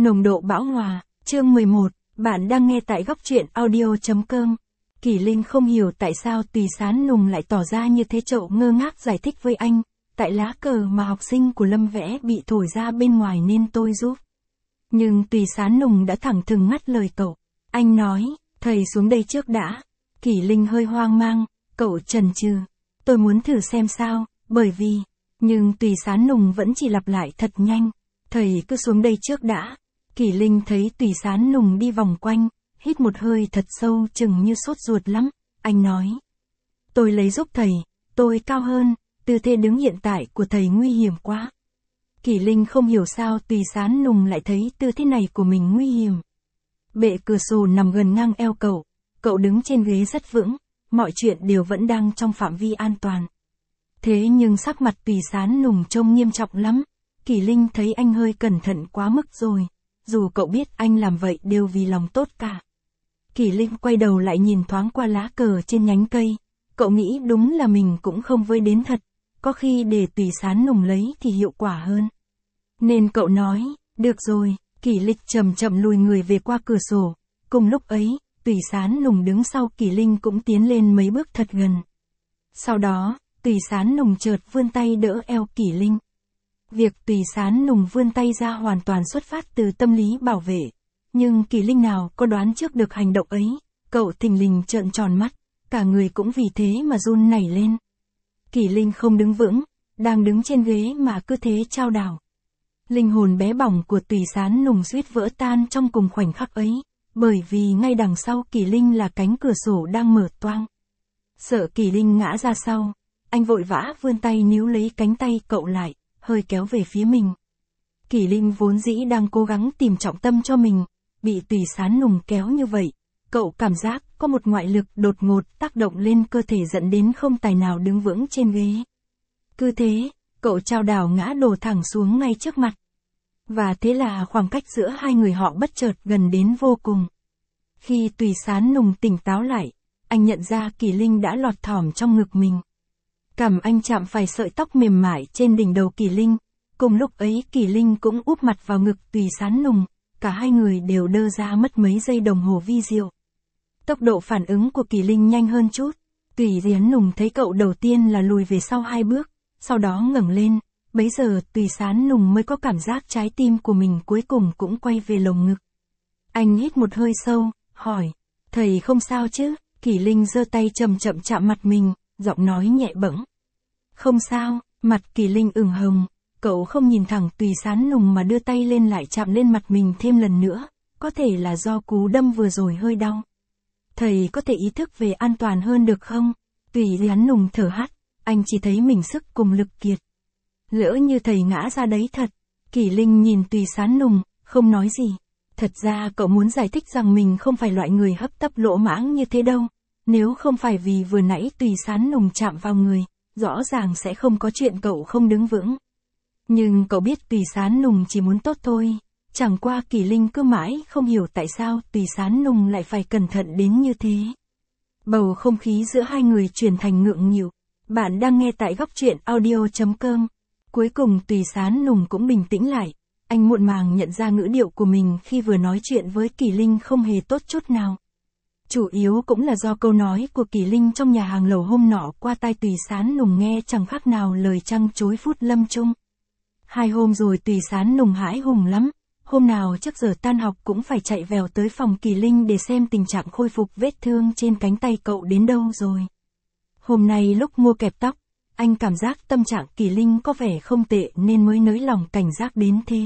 Nồng độ bão hòa, chương 11, bạn đang nghe tại góc truyện audio.com. Kỷ Linh không hiểu tại sao Tùy Sán Nùng lại tỏ ra như thế, Chậu ngơ ngác giải thích với anh, tại lá cờ mà học sinh của Lâm vẽ bị thổi ra bên ngoài nên tôi giúp. Nhưng Tùy Sán Nùng đã thẳng thừng ngắt lời cậu. Anh nói, thầy xuống đây trước đã. Kỷ Linh hơi hoang mang, cậu chần chừ. Tôi muốn thử xem sao, bởi vì... Nhưng Tùy Sán Nùng vẫn chỉ lặp lại thật nhanh. Thầy cứ xuống đây trước đã. Kỷ Linh thấy Tùy Sán Nùng đi vòng quanh, hít một hơi thật sâu chừng như sốt ruột lắm. Anh nói. Tôi lấy giúp thầy, tôi cao hơn, tư thế đứng hiện tại của thầy nguy hiểm quá. Kỷ Linh không hiểu sao Tùy Sán Nùng lại thấy tư thế này của mình nguy hiểm. Bệ cửa sổ nằm gần ngang eo cậu đứng trên ghế rất vững, mọi chuyện đều vẫn đang trong phạm vi an toàn. Thế nhưng sắc mặt Tùy Sán Nùng trông nghiêm trọng lắm. Kỷ Linh thấy anh hơi cẩn thận quá mức rồi, dù cậu biết anh làm vậy đều vì lòng tốt cả. Kỷ Linh quay đầu lại nhìn thoáng qua lá cờ trên nhánh cây, cậu nghĩ đúng là mình cũng không với đến thật, có khi để Tùy Sán Nùng lấy thì hiệu quả hơn. Nên cậu nói, được rồi. Kỷ Linh chậm chậm lùi người về qua cửa sổ, cùng lúc ấy, Tùy Sán Nùng đứng sau Kỷ Linh cũng tiến lên mấy bước thật gần. Sau đó, Tùy Sán Nùng chợt vươn tay đỡ eo Kỷ Linh. Việc Tùy Sán Nùng vươn tay ra hoàn toàn xuất phát từ tâm lý bảo vệ, nhưng Kỷ Linh nào có đoán trước được hành động ấy, cậu thình lình trợn tròn mắt, cả người cũng vì thế mà run nảy lên. Kỷ Linh không đứng vững, đang đứng trên ghế mà cứ thế chao đảo. Linh hồn bé bỏng của Tùy Sán Nùng suýt vỡ tan trong cùng khoảnh khắc ấy, bởi vì ngay đằng sau Kỷ Linh là cánh cửa sổ đang mở toang. Sợ Kỷ Linh ngã ra sau, anh vội vã vươn tay níu lấy cánh tay cậu lại, hơi kéo về phía mình. Kỷ Linh vốn dĩ đang cố gắng tìm trọng tâm cho mình, bị Tùy Sán Nùng kéo như vậy, cậu cảm giác có một ngoại lực đột ngột tác động lên cơ thể dẫn đến không tài nào đứng vững trên ghế. Cứ thế, cậu chao đảo ngã đổ thẳng xuống ngay trước mặt. Và thế là khoảng cách giữa hai người họ bất chợt gần đến vô cùng. Khi Tùy Sán Nùng tỉnh táo lại, anh nhận ra Kỷ Linh đã lọt thỏm trong ngực mình. Cằm anh chạm phải sợi tóc mềm mại trên đỉnh đầu Kỷ Linh, cùng lúc ấy Kỷ Linh cũng úp mặt vào ngực Tùy Sán Nùng, cả hai người đều đơ ra mất mấy giây đồng hồ vi diệu. Tốc độ phản ứng của Kỷ Linh nhanh hơn chút, Tùy Sán Nùng thấy cậu đầu tiên là lùi về sau 2 bước, sau đó ngẩng lên, bấy giờ Tùy Sán Nùng mới có cảm giác trái tim của mình cuối cùng cũng quay về lồng ngực. Anh hít một hơi sâu, hỏi, thầy không sao chứ? Kỷ Linh giơ tay chậm chậm chạm mặt mình, giọng nói nhẹ bẫng. Không sao. Mặt Kỷ Linh ửng hồng, cậu không nhìn thẳng Tùy Sán Nùng mà đưa tay lên lại chạm lên mặt mình thêm lần nữa, có thể là do cú đâm vừa rồi hơi đau. Thầy có thể ý thức về an toàn hơn được không? Tùy Sán Nùng thở hắt, anh chỉ thấy mình sức cùng lực kiệt. Lỡ như thầy ngã ra đấy thật. Kỷ Linh nhìn Tùy Sán Nùng, không nói gì. Thật ra cậu muốn giải thích rằng mình không phải loại người hấp tấp lỗ mãng như thế đâu. Nếu không phải vì vừa nãy Tùy Sán Nùng chạm vào người, rõ ràng sẽ không có chuyện cậu không đứng vững. Nhưng cậu biết Tùy Sán Nùng chỉ muốn tốt thôi. Chẳng qua Kỷ Linh cứ mãi không hiểu tại sao Tùy Sán Nùng lại phải cẩn thận đến như thế. Bầu không khí giữa hai người chuyển thành ngượng nghịu. Bạn đang nghe tại góc truyện audio.com. Cuối cùng Tùy Sán Nùng cũng bình tĩnh lại. Anh muộn màng nhận ra ngữ điệu của mình khi vừa nói chuyện với Kỷ Linh không hề tốt chút nào. Chủ yếu cũng là do câu nói của Kỷ Linh trong nhà hàng lầu hôm nọ qua tai Tùy Sán Nùng nghe chẳng khác nào lời trăng trối phút lâm chung. 2 hôm rồi Tùy Sán Nùng hãi hùng lắm. Hôm nào trước giờ tan học cũng phải chạy vèo tới phòng Kỷ Linh để xem tình trạng khôi phục vết thương trên cánh tay cậu đến đâu rồi. Hôm nay lúc mua kẹp tóc, anh cảm giác tâm trạng Kỷ Linh có vẻ không tệ nên mới nới lòng cảnh giác đến thế.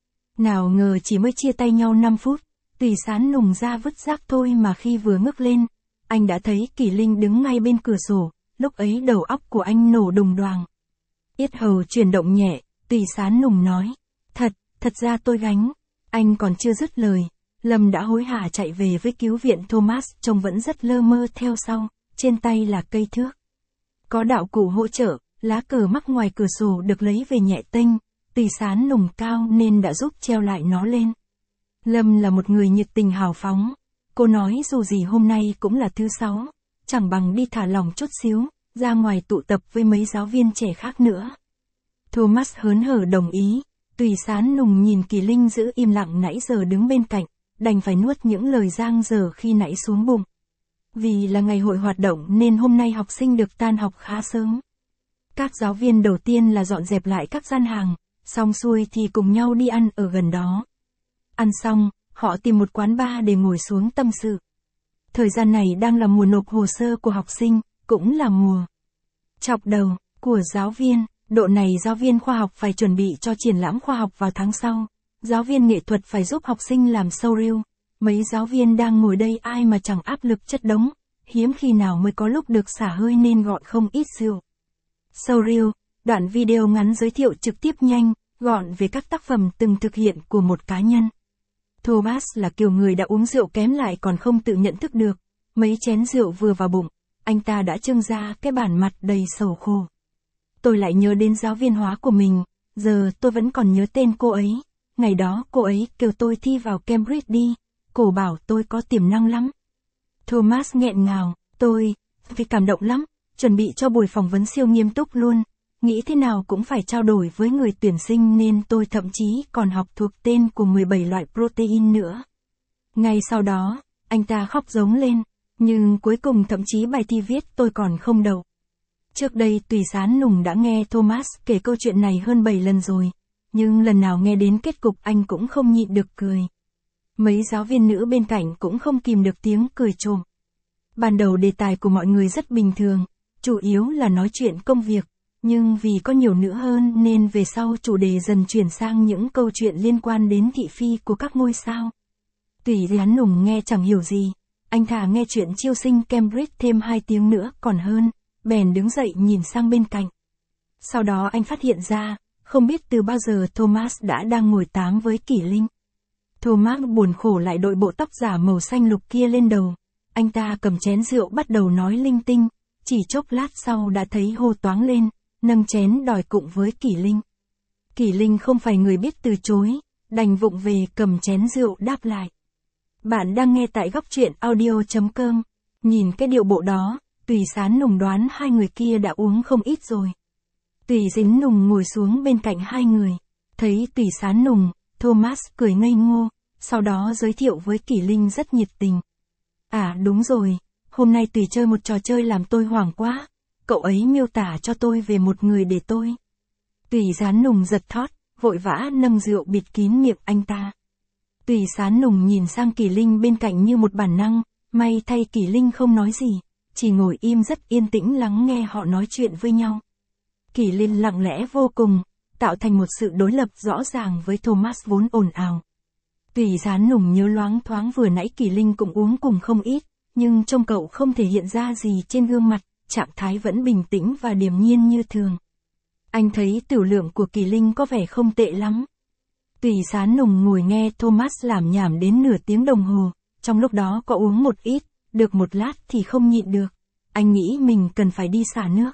Nào ngờ chỉ mới chia tay nhau 5 phút, Tùy Sán Nùng ra vứt rác thôi mà khi vừa ngước lên, anh đã thấy Kỷ Linh đứng ngay bên cửa sổ, lúc ấy đầu óc của anh nổ đùng đoàng. Yết hầu chuyển động nhẹ, Tùy Sán Nùng nói, thật ra tôi gánh. Anh còn chưa dứt lời, Lâm đã hối hả chạy về với cứu viện Thomas trông vẫn rất lơ mơ theo sau, trên tay là cây thước. Có đạo cụ hỗ trợ, lá cờ mắc ngoài cửa sổ được lấy về nhẹ tênh, Tùy Sán Nùng cao nên đã giúp treo lại nó lên. Lâm là một người nhiệt tình hào phóng, cô nói dù gì hôm nay cũng là thứ 6, chẳng bằng đi thả lỏng chút xíu, ra ngoài tụ tập với mấy giáo viên trẻ khác nữa. Thomas hớn hở đồng ý, Tùy Sán Nùng nhìn Kỳ Linh giữ im lặng nãy giờ đứng bên cạnh, đành phải nuốt những lời giang dở khi nãy xuống bụng. Vì là ngày hội hoạt động nên hôm nay học sinh được tan học khá sớm. Các giáo viên đầu tiên là dọn dẹp lại các gian hàng, xong xuôi thì cùng nhau đi ăn ở gần đó. Ăn xong, họ tìm một quán bar để ngồi xuống tâm sự. Thời gian này đang là mùa nộp hồ sơ của học sinh, cũng là mùa chọc đầu của giáo viên. Độ này giáo viên khoa học phải chuẩn bị cho triển lãm khoa học vào tháng sau. Giáo viên nghệ thuật phải giúp học sinh làm showreel. Mấy giáo viên đang ngồi đây ai mà chẳng áp lực chất đống, hiếm khi nào mới có lúc được xả hơi nên gọi không ít rượu. Showreel, đoạn video ngắn giới thiệu trực tiếp nhanh, gọn về các tác phẩm từng thực hiện của một cá nhân. Thomas là kiểu người đã uống rượu kém lại còn không tự nhận thức được. Mấy chén rượu vừa vào bụng, anh ta đã trưng ra cái bản mặt đầy sầu khổ. Tôi lại nhớ đến giáo viên hóa của mình, giờ tôi vẫn còn nhớ tên cô ấy. Ngày đó cô ấy kêu tôi thi vào Cambridge đi, cô bảo tôi có tiềm năng lắm. Thomas nghẹn ngào, tôi vì cảm động lắm, chuẩn bị cho buổi phỏng vấn siêu nghiêm túc luôn. Nghĩ thế nào cũng phải trao đổi với người tuyển sinh nên tôi thậm chí còn học thuộc tên của 17 loại protein nữa. Ngay sau đó, anh ta khóc rống lên, nhưng cuối cùng thậm chí bài thi viết tôi còn không đậu. Trước đây Tùy Sán Nùng đã nghe Thomas kể câu chuyện này hơn 7 lần rồi, nhưng lần nào nghe đến kết cục anh cũng không nhịn được cười. Mấy giáo viên nữ bên cạnh cũng không kìm được tiếng cười trộm. Ban đầu đề tài của mọi người rất bình thường, chủ yếu là nói chuyện công việc, nhưng vì có nhiều nữ hơn nên về sau chủ đề dần chuyển sang những câu chuyện liên quan đến thị phi của các ngôi sao. Tùy Sán Nùng nghe chẳng hiểu gì, anh thà nghe chuyện chiêu sinh Cambridge thêm 2 tiếng nữa còn hơn, bèn đứng dậy nhìn sang bên cạnh. Sau đó anh phát hiện ra, không biết từ bao giờ Thomas đã đang ngồi tám với Kỷ Linh. Thomas buồn khổ lại đội bộ tóc giả màu xanh lục kia lên đầu. Anh ta cầm chén rượu bắt đầu nói linh tinh, chỉ chốc lát sau đã thấy hô toáng lên, nâng chén đòi cụng với Kỷ Linh. Kỷ Linh không phải người biết từ chối, đành vụng về cầm chén rượu đáp lại. Bạn đang nghe tại góc truyện audio.com. Nhìn cái điệu bộ đó, Tùy Sán Nùng đoán hai người kia đã uống không ít rồi. Tùy Dính Nùng ngồi xuống bên cạnh hai người. Thấy Tùy Sán Nùng, Thomas cười ngây ngô, sau đó giới thiệu với Kỷ Linh rất nhiệt tình. À đúng rồi, hôm nay Tùy chơi một trò chơi làm tôi hoảng quá. Cậu ấy miêu tả cho tôi về một người để tôi. Tùy Sán Nùng giật thót, vội vã nâng rượu bịt kín miệng anh ta. Tùy Sán Nùng nhìn sang Kỷ Linh bên cạnh như một bản năng, may thay Kỷ Linh không nói gì, chỉ ngồi im rất yên tĩnh lắng nghe họ nói chuyện với nhau. Kỷ Linh lặng lẽ vô cùng, tạo thành một sự đối lập rõ ràng với Thomas vốn ồn ào. Tùy Sán Nùng nhớ loáng thoáng vừa nãy Kỷ Linh cũng uống cùng không ít, nhưng trông cậu không thể hiện ra gì trên gương mặt, trạng thái vẫn bình tĩnh và điềm nhiên như thường. Anh thấy tiểu lượng của Kỷ Linh có vẻ không tệ lắm. Tùy Sán Nùng ngồi nghe Thomas lảm nhảm đến nửa tiếng đồng hồ, trong lúc đó có uống một ít, được một lát thì không nhịn được. Anh nghĩ mình cần phải đi xả nước.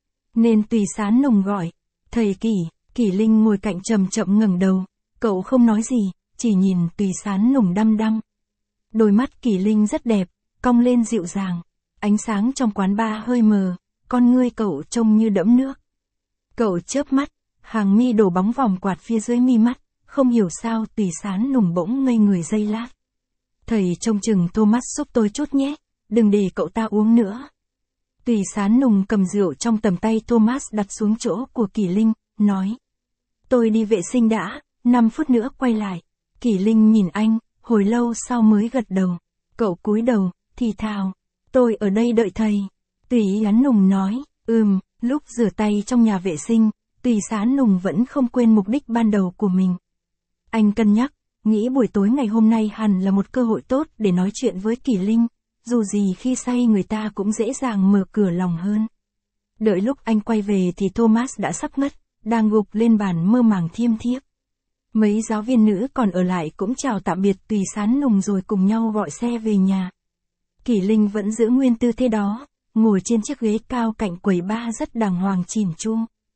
Nên Tùy Sán Nùng gọi, thầy Kỷ. Kỷ Linh ngồi cạnh chậm chậm ngẩng đầu, cậu không nói gì, chỉ nhìn Tùy Sán Nùng đăm đăm. Đôi mắt Kỷ Linh rất đẹp, cong lên dịu dàng, ánh sáng trong quán bar hơi mờ, con ngươi cậu trông như đẫm nước. Cậu chớp mắt, hàng mi đổ bóng vòng quạt phía dưới mi mắt, không hiểu sao Tùy Sán Nùng bỗng ngây người giây lát. Thầy trông chừng Thomas giúp tôi chút nhé, đừng để cậu ta uống nữa. Tùy Sán Nùng cầm rượu trong tầm tay Thomas đặt xuống chỗ của Kỷ Linh, nói. Tôi đi vệ sinh đã, 5 phút nữa quay lại. Kỷ Linh nhìn anh, hồi lâu sau mới gật đầu. Cậu cúi đầu, thì thào. Tôi ở đây đợi thầy. Tùy Sán Nùng nói, lúc rửa tay trong nhà vệ sinh, Tùy Sán Nùng vẫn không quên mục đích ban đầu của mình. Anh cân nhắc, nghĩ buổi tối ngày hôm nay hẳn là một cơ hội tốt để nói chuyện với Kỷ Linh. Dù gì khi say người ta cũng dễ dàng mở cửa lòng hơn. Đợi lúc anh quay về thì Thomas đã sắp ngất, đang gục lên bàn mơ màng thiêm thiếp. Mấy giáo viên nữ còn ở lại cũng chào tạm biệt Tùy Sán Nùng rồi cùng nhau gọi xe về nhà. Kỷ Linh vẫn giữ nguyên tư thế đó, ngồi trên chiếc ghế cao cạnh quầy bar rất đàng hoàng chỉn chu.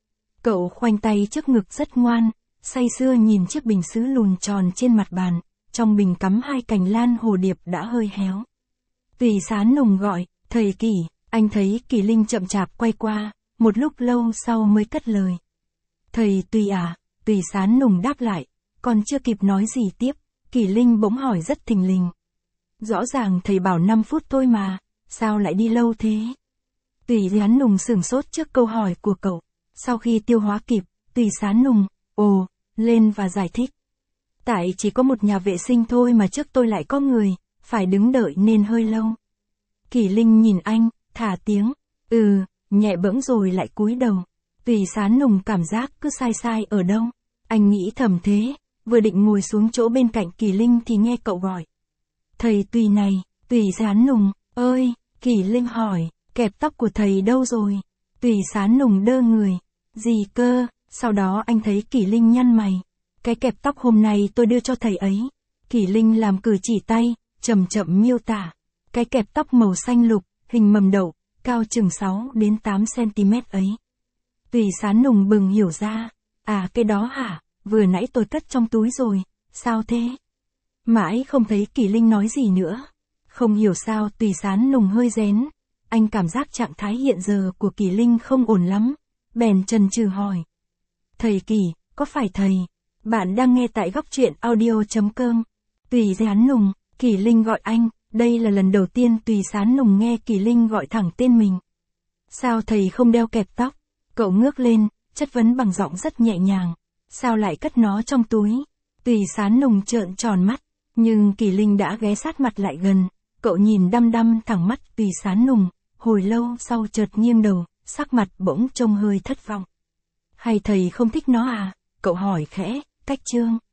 Cậu khoanh tay trước ngực rất ngoan, say sưa nhìn chiếc bình sứ lùn tròn trên mặt bàn, trong bình cắm 2 cành lan hồ điệp đã hơi héo. Tùy Sán Nùng gọi, thầy Kỷ. Anh thấy Kỷ Linh chậm chạp quay qua, một lúc lâu sau mới cất lời. Thầy Tùy à, Tùy Sán Nùng đáp lại, còn chưa kịp nói gì tiếp, Kỳ Linh bỗng hỏi rất thình lình. Rõ ràng thầy bảo 5 phút thôi mà, sao lại đi lâu thế? Tùy Sán Nùng sửng sốt trước câu hỏi của cậu. Sau khi tiêu hóa kịp, Tùy Sán Nùng, lên và giải thích. Tại chỉ có một nhà vệ sinh thôi mà trước tôi lại có người, phải đứng đợi nên hơi lâu. Kỳ Linh nhìn anh, thả tiếng, nhẹ bẫng rồi lại cúi đầu. Tùy Sán Nùng cảm giác cứ sai sai ở đâu. Anh nghĩ thầm thế, vừa định ngồi xuống chỗ bên cạnh Kỳ Linh thì nghe cậu gọi. Thầy Tùy này, Tùy Sán Nùng, ơi, Kỳ Linh hỏi, kẹp tóc của thầy đâu rồi? Tùy Sán Nùng đơ người. Gì cơ? Sau đó anh thấy Kỳ Linh nhăn mày. Cái kẹp tóc hôm nay tôi đưa cho thầy ấy. Kỳ Linh làm cử chỉ tay, chậm chậm miêu tả. Cái kẹp tóc màu xanh lục, hình mầm đậu, cao chừng 6 đến 8 cm ấy. Tùy Sán Nùng bừng hiểu ra. À cái đó hả? Vừa nãy tôi cất trong túi rồi. Sao thế? Mãi không thấy Kỳ Linh nói gì nữa. Không hiểu sao Tùy Sán Nùng hơi rén. Anh cảm giác trạng thái hiện giờ của Kỳ Linh không ổn lắm. Bèn chần chừ hỏi. Thầy Kỳ, có phải thầy? Bạn đang nghe tại góc truyện audio.com. Tùy Sán Nùng, Kỳ Linh gọi anh. Đây là lần đầu tiên Tùy Sán Nùng nghe Kỳ Linh gọi thẳng tên mình. Sao thầy không đeo kẹp tóc? Cậu ngước lên, chất vấn bằng giọng rất nhẹ nhàng. Sao lại cất nó trong túi? Tùy Sán Nùng trợn tròn mắt. Nhưng Kỳ Linh đã ghé sát mặt lại gần. Cậu nhìn đăm đăm thẳng mắt Tùy Sán Nùng. Hồi lâu sau chợt nghiêng đầu, sắc mặt bỗng trông hơi thất vọng. Hay thầy không thích nó à? Cậu hỏi khẽ, cách chương.